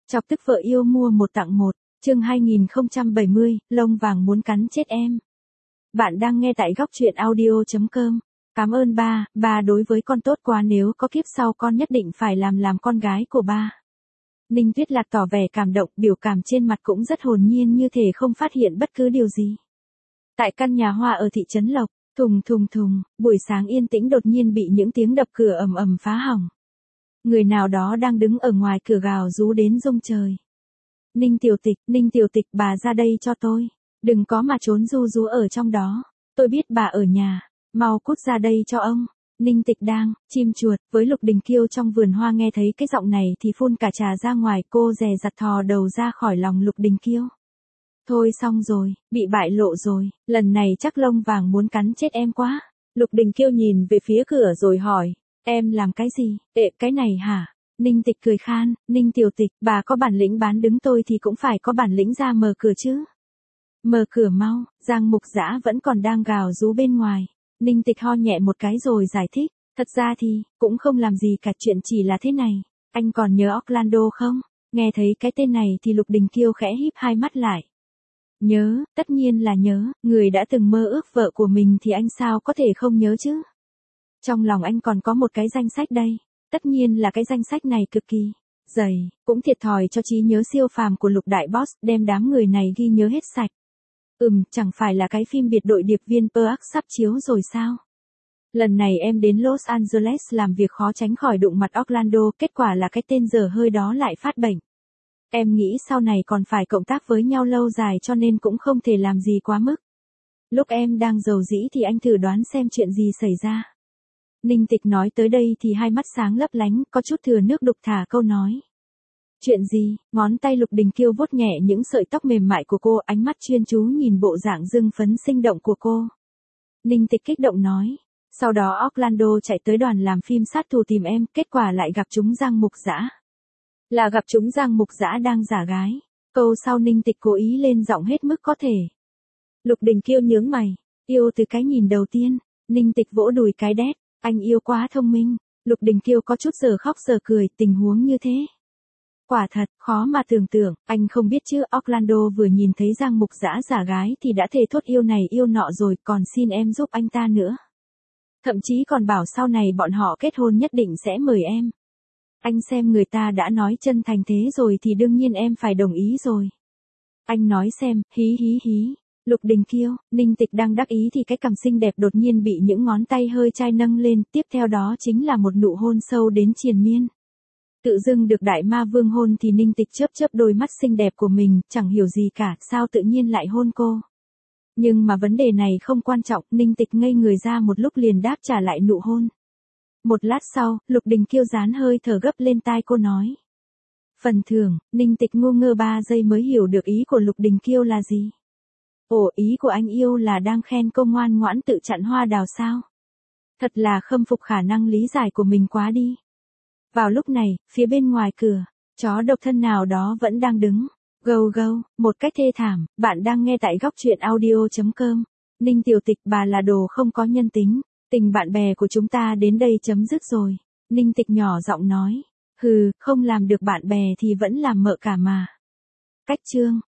Chọc tức vợ yêu mua một tặng một, chương 2070, lông vàng muốn cắn chết em. Bạn đang nghe tại góc truyện audio.com. Cảm ơn ba đối với con tốt quá, nếu có kiếp sau con nhất định phải làm con gái của ba. Ninh Tuyết Lạc tỏ vẻ cảm động, biểu cảm trên mặt cũng rất hồn nhiên như thể không phát hiện bất cứ điều gì. Tại căn nhà hoa ở thị trấn Lộc, thùng, buổi sáng yên tĩnh đột nhiên bị những tiếng đập cửa ầm ầm phá hỏng. Người nào đó đang đứng ở ngoài cửa gào rú đến rung trời. Ninh Tiểu Tịch, bà ra đây cho tôi. Đừng có mà trốn ru rú ở trong đó. Tôi biết bà ở nhà. Mau cút ra đây cho ông. Ninh Tịch đang chim chuột với Lục Đình Kiêu trong vườn hoa, nghe thấy cái giọng này thì phun cả trà ra ngoài, cô dè dặt thò đầu ra khỏi lòng Lục Đình Kiêu. Thôi xong rồi, bị bại lộ rồi, lần này chắc lông vàng muốn cắn chết em quá. Lục Đình Kiêu nhìn về phía cửa rồi hỏi, em làm cái gì? Cái này hả? Ninh Tịch cười khan, Ninh Tiểu Tịch, bà có bản lĩnh bán đứng tôi thì cũng phải có bản lĩnh ra mở cửa chứ. Mở cửa mau, Giang Mục Dã vẫn còn đang gào rú bên ngoài. Ninh Tịch ho nhẹ một cái rồi giải thích, thật ra thì, cũng không làm gì cả, chuyện chỉ là thế này. Anh còn nhớ Orlando không? Nghe thấy cái tên này thì Lục Đình Kiêu khẽ híp hai mắt lại. Nhớ, tất nhiên là nhớ, người đã từng mơ ước vợ của mình thì anh sao có thể không nhớ chứ? Trong lòng anh còn có một cái danh sách đây, tất nhiên là cái danh sách này cực kỳ dày, cũng thiệt thòi cho trí nhớ siêu phàm của Lục đại boss, đem đám người này ghi nhớ hết sạch. Chẳng phải là cái phim biệt đội điệp viên Pearl sắp chiếu rồi sao? Lần này em đến Los Angeles làm việc khó tránh khỏi đụng mặt Orlando, kết quả là cái tên dở hơi đó lại phát bệnh. Em nghĩ sau này còn phải cộng tác với nhau lâu dài cho nên cũng không thể làm gì quá mức. Lúc em đang rầu rĩ thì anh thử đoán xem chuyện gì xảy ra. Ninh Tịch nói tới đây thì hai mắt sáng lấp lánh, có chút thừa nước đục thả câu nói. Chuyện gì? Ngón tay Lục Đình Kiêu vuốt nhẹ những sợi tóc mềm mại của cô, ánh mắt chuyên chú nhìn bộ dạng hưng phấn sinh động của cô. Ninh Tịch kích động nói. Sau đó Orlando chạy tới đoàn làm phim sát thủ tìm em, kết quả lại gặp chúng Giang Mục Dã. Là gặp chúng Giang Mục Dã đang giả gái. Câu sau Ninh Tịch cố ý lên giọng hết mức có thể. Lục Đình Kiêu nhướng mày. Yêu từ cái nhìn đầu tiên. Ninh Tịch vỗ đùi cái đét. Anh yêu quá thông minh. Lục Đình Kiêu có chút giờ khóc giờ cười, tình huống như thế. Quả thật, khó mà tưởng tượng, anh không biết chứ, Orlando vừa nhìn thấy Giang Mục Dã giả gái thì đã thề thốt yêu này yêu nọ rồi, còn xin em giúp anh ta nữa. Thậm chí còn bảo sau này bọn họ kết hôn nhất định sẽ mời em. Anh xem người ta đã nói chân thành thế rồi thì đương nhiên em phải đồng ý rồi. Anh nói xem, hí. Lục Đình Kiêu, Ninh Tịch đang đắc ý thì cái cằm xinh đẹp đột nhiên bị những ngón tay hơi chai nâng lên, tiếp theo đó chính là một nụ hôn sâu đến triền miên. Tự dưng được đại ma vương hôn thì Ninh Tịch chớp đôi mắt xinh đẹp của mình, chẳng hiểu gì cả, sao tự nhiên lại hôn cô. Nhưng mà vấn đề này không quan trọng, Ninh Tịch ngây người ra một lúc liền đáp trả lại nụ hôn. Một lát sau, Lục Đình Kiêu dán hơi thở gấp lên tai cô nói. Phần thưởng, Ninh Tịch ngu ngơ 3 giây mới hiểu được ý của Lục Đình Kiêu là gì. Ồ, ý của anh yêu là đang khen cô ngoan ngoãn tự chặn hoa đào sao? Thật là khâm phục khả năng lý giải của mình quá đi. Vào lúc này, phía bên ngoài cửa, chó độc thân nào đó vẫn đang đứng. Gâu, một cách thê thảm, bạn đang nghe tại góc truyện audio.com. Ninh Tiểu Tịch, bà là đồ không có nhân tính. Tình bạn bè của chúng ta đến đây chấm dứt rồi. Ninh Tịch nhỏ giọng nói. Không làm được bạn bè thì vẫn làm mợ cả mà. Cách chương.